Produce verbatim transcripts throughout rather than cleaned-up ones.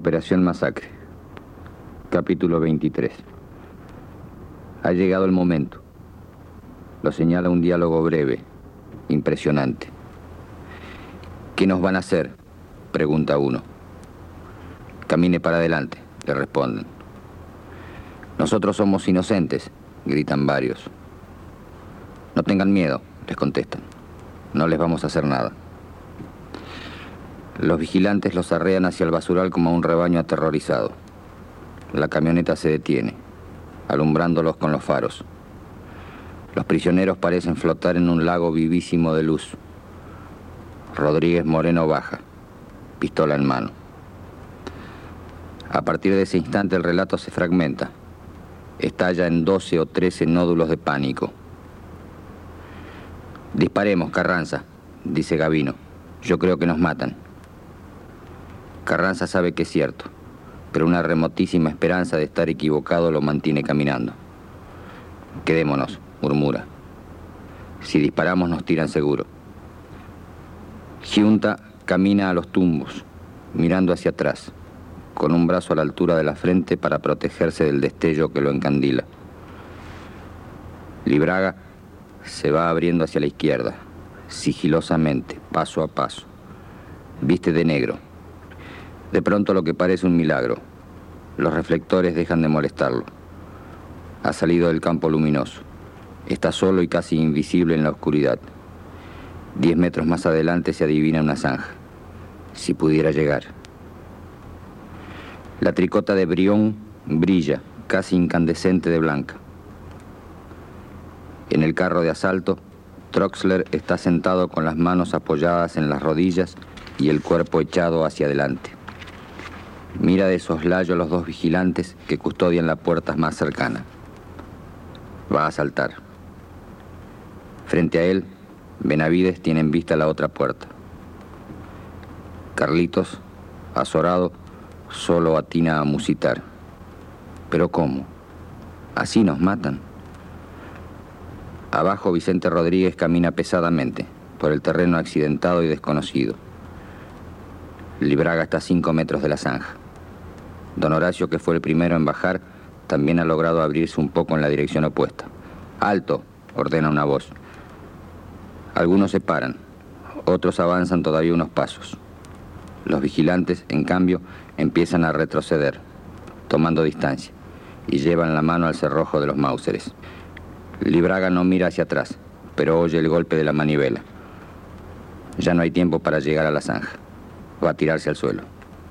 Operación Masacre. Capítulo veintitrés. Ha llegado el momento. Lo señala un diálogo breve, impresionante. ¿Qué nos van a hacer?, pregunta uno. Camine para adelante, le responden. Nosotros somos inocentes, gritan varios. No tengan miedo, les contestan. No les vamos a hacer nada. Los vigilantes los arrean hacia el basural como a un rebaño aterrorizado. La camioneta se detiene, alumbrándolos con los faros. Los prisioneros parecen flotar en un lago vivísimo de luz. Rodríguez Moreno baja, pistola en mano. A partir de ese instante el relato se fragmenta. Estalla en doce o trece nódulos de pánico. Disparemos, Carranza, dice Gavino. Yo creo que nos matan. Carranza sabe que es cierto, pero una remotísima esperanza de estar equivocado lo mantiene caminando. Quedémonos, murmura. Si disparamos nos tiran seguro. Giunta camina a los tumbos, mirando hacia atrás, con un brazo a la altura de la frente para protegerse del destello que lo encandila. Libraga se va abriendo hacia la izquierda, sigilosamente, paso a paso. Viste de negro. De pronto lo que parece un milagro. Los reflectores dejan de molestarlo. Ha salido del campo luminoso. Está solo y casi invisible en la oscuridad. Diez metros más adelante se adivina una zanja. Si pudiera llegar. La tricota de Brión brilla, casi incandescente de blanca. En el carro de asalto, Troxler está sentado con las manos apoyadas en las rodillas y el cuerpo echado hacia adelante. Mira de soslayo a los dos vigilantes que custodian la puerta más cercana. Va a saltar. Frente a él, Benavides tiene en vista la otra puerta. Carlitos, azorado, solo atina a musitar. ¿Pero cómo? ¿Así nos matan? Abajo, Vicente Rodríguez camina pesadamente por el terreno accidentado y desconocido. Libraga está a cinco metros de la zanja. Don Horacio, que fue el primero en bajar, también ha logrado abrirse un poco en la dirección opuesta. ¡Alto!, ordena una voz. Algunos se paran, otros avanzan todavía unos pasos. Los vigilantes, en cambio, empiezan a retroceder, tomando distancia, y llevan la mano al cerrojo de los Mauseres. Libraga no mira hacia atrás, pero oye el golpe de la manivela. Ya no hay tiempo para llegar a la zanja. Va a tirarse al suelo.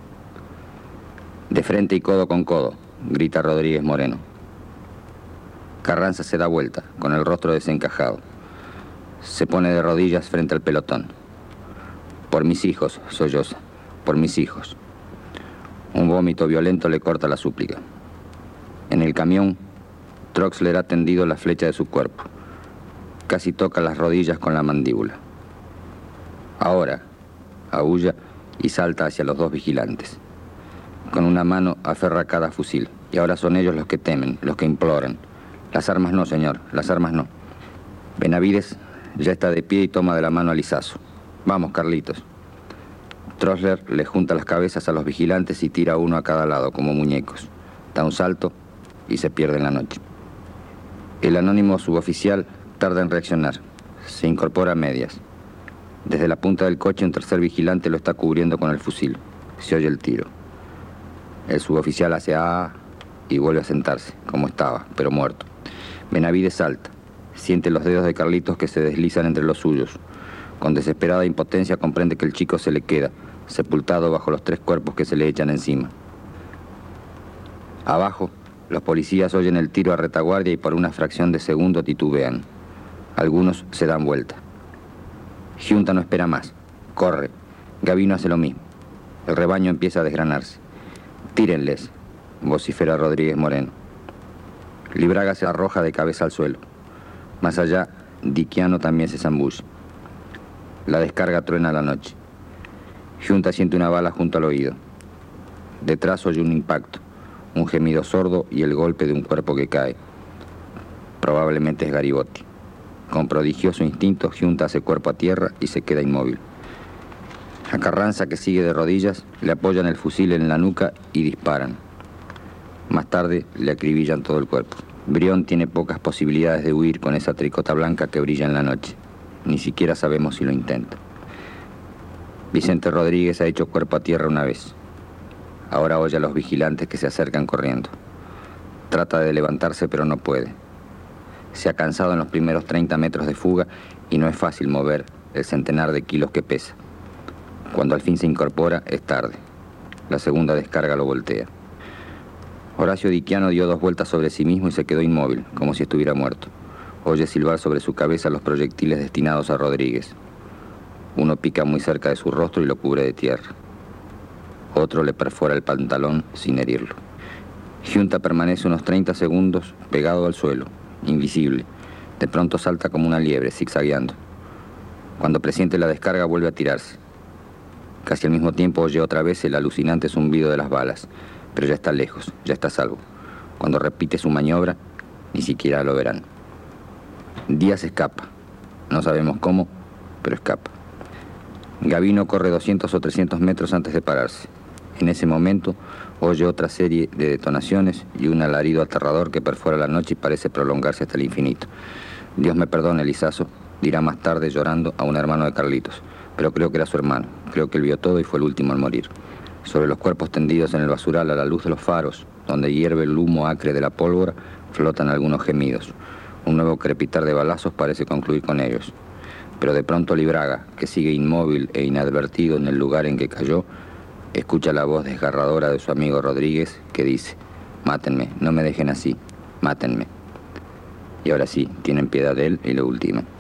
De frente y codo con codo, grita Rodríguez Moreno. Carranza se da vuelta, con el rostro desencajado. Se pone de rodillas frente al pelotón. Por mis hijos, solloza, por mis hijos. Un vómito violento le corta la súplica. En el camión, Troxler ha tendido la flecha de su cuerpo. Casi toca las rodillas con la mandíbula. Ahora, aúlla y salta hacia los dos vigilantes. Con una mano aferra cada fusil, y ahora son ellos los que temen, los que imploran. Las armas no, señor, las armas no. Benavides ya está de pie y toma de la mano a Lizazo. Vamos, Carlitos. Troxler le junta las cabezas a los vigilantes y tira uno a cada lado, como muñecos. Da un salto y se pierde en la noche. El anónimo suboficial tarda en reaccionar. Se incorpora a medias. Desde la punta del coche un tercer vigilante lo está cubriendo con el fusil. Se oye el tiro. El suboficial hace ah y vuelve a sentarse, como estaba, pero muerto. Benavides salta. Siente los dedos de Carlitos que se deslizan entre los suyos. Con desesperada impotencia comprende que el chico se le queda, sepultado bajo los tres cuerpos que se le echan encima. Abajo, los policías oyen el tiro a retaguardia y por una fracción de segundo titubean. Algunos se dan vuelta. Giunta no espera más. Corre. Gavino hace lo mismo. El rebaño empieza a desgranarse. Tírenles, vocifera Rodríguez Moreno. Libraga se arroja de cabeza al suelo. Más allá, Diquiano también se zambulle. La descarga truena a la noche. Giunta siente una bala junto al oído. Detrás oye un impacto, un gemido sordo y el golpe de un cuerpo que cae. Probablemente es Garibotti. Con prodigioso instinto, Giunta hace cuerpo a tierra y se queda inmóvil. A Carranza, que sigue de rodillas, le apoyan el fusil en la nuca y disparan. Más tarde le acribillan todo el cuerpo. Brión tiene pocas posibilidades de huir con esa tricota blanca que brilla en la noche. Ni siquiera sabemos si lo intenta. Vicente Rodríguez ha hecho cuerpo a tierra una vez. Ahora oye a los vigilantes que se acercan corriendo. Trata de levantarse, pero no puede. Se ha cansado en los primeros treinta metros de fuga y no es fácil mover el centenar de kilos que pesa. Cuando al fin se incorpora, es tarde. La segunda descarga lo voltea. Horacio Diquiano dio dos vueltas sobre sí mismo y se quedó inmóvil, como si estuviera muerto. Oye silbar sobre su cabeza los proyectiles destinados a Rodríguez. Uno pica muy cerca de su rostro y lo cubre de tierra. Otro le perfora el pantalón sin herirlo. Giunta permanece unos treinta segundos pegado al suelo, invisible. De pronto salta como una liebre, zigzagueando. Cuando presiente la descarga vuelve a tirarse. Casi al mismo tiempo oye otra vez el alucinante zumbido de las balas, pero ya está lejos, ya está a salvo. Cuando repite su maniobra, ni siquiera lo verán. Díaz escapa. No sabemos cómo, pero escapa. Gavino corre doscientos o trescientos metros antes de pararse. En ese momento oye otra serie de detonaciones y un alarido aterrador que perfora la noche y parece prolongarse hasta el infinito. Dios me perdone, Lizazo, dirá más tarde llorando a un hermano de Carlitos, pero creo que era su hermano. Creo que él vio todo y fue el último al morir. Sobre los cuerpos tendidos en el basural a la luz de los faros, donde hierve el humo acre de la pólvora, flotan algunos gemidos. Un nuevo crepitar de balazos parece concluir con ellos. Pero de pronto Libraga, que sigue inmóvil e inadvertido en el lugar en que cayó, escucha la voz desgarradora de su amigo Rodríguez que dice: mátenme, no me dejen así, mátenme. Y ahora sí, tienen piedad de él y lo ultiman.